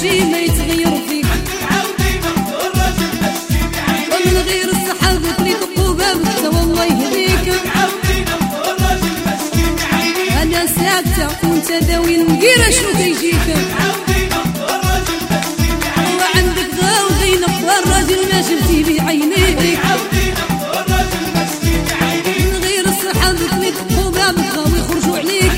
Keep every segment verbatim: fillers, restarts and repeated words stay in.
شي ما يتغير فيك ومن غير الصحاب اللي دقوا بابك والله يهديك انا ساكته وانت داوي المقيره شنو كيجيك وعندك غاوي ينقى الراجل ما شفتي بعينيك من غير الصحاب اللي دقوا بابك غاوي يخرجوا عليك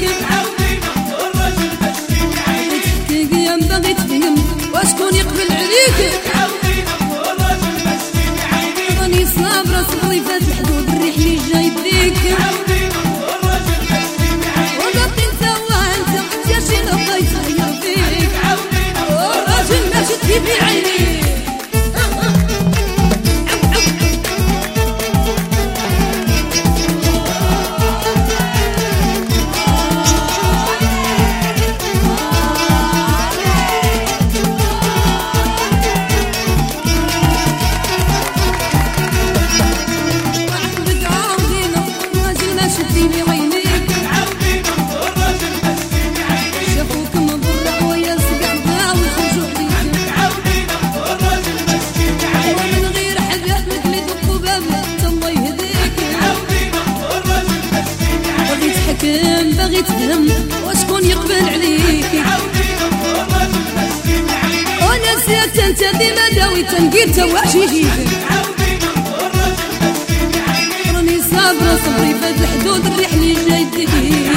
باغي تفهم وشكون يقبل عليك راني صابرة صبري فات الحدود الريح لي جاي بيك وباقي انت وانت يا شي نبغي يتغير فيك والراجل ما شفتي بعينيك باغي تفهم وشكون يقبل عليك وانا سيرت انت ديما داوي تنقير تواش يجيك راني صابره صبري فات الحدود الريح لي جاي تجيك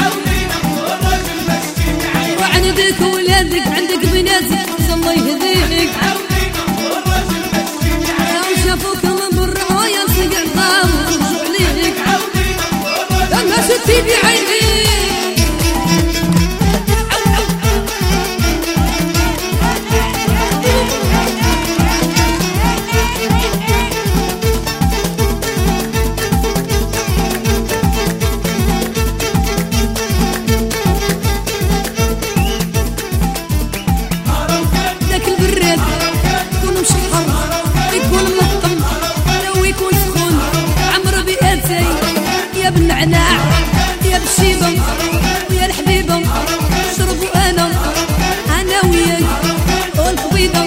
وعندك ولادك عندك بناتك الله يهديك لو شافوك من برا ويا صقع القام ورجعوا عليك لما شفتي بعينيك يا بالنعناع يا بالشيبة ويا الحبيبة شربوا انا انا وياك والقبيضة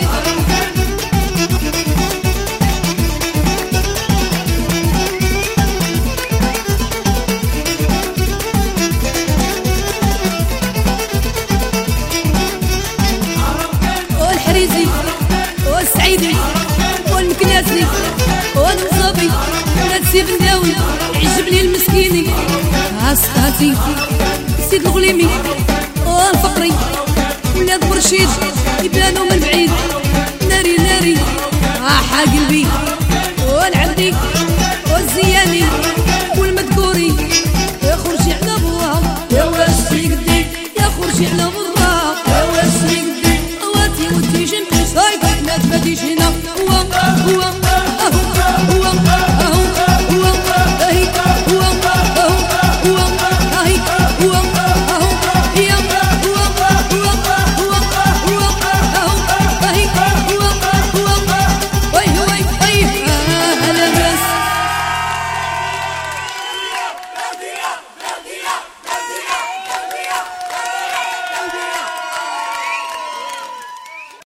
والحريزي والسعيدي والمكناسي والمصابي لا تسيب نداوي عجبني المسكيني عسقاتي سيد الغليمي والفقري ولاد برشيد يبانو من بعيد ناري ناري راح قلبي والعبدي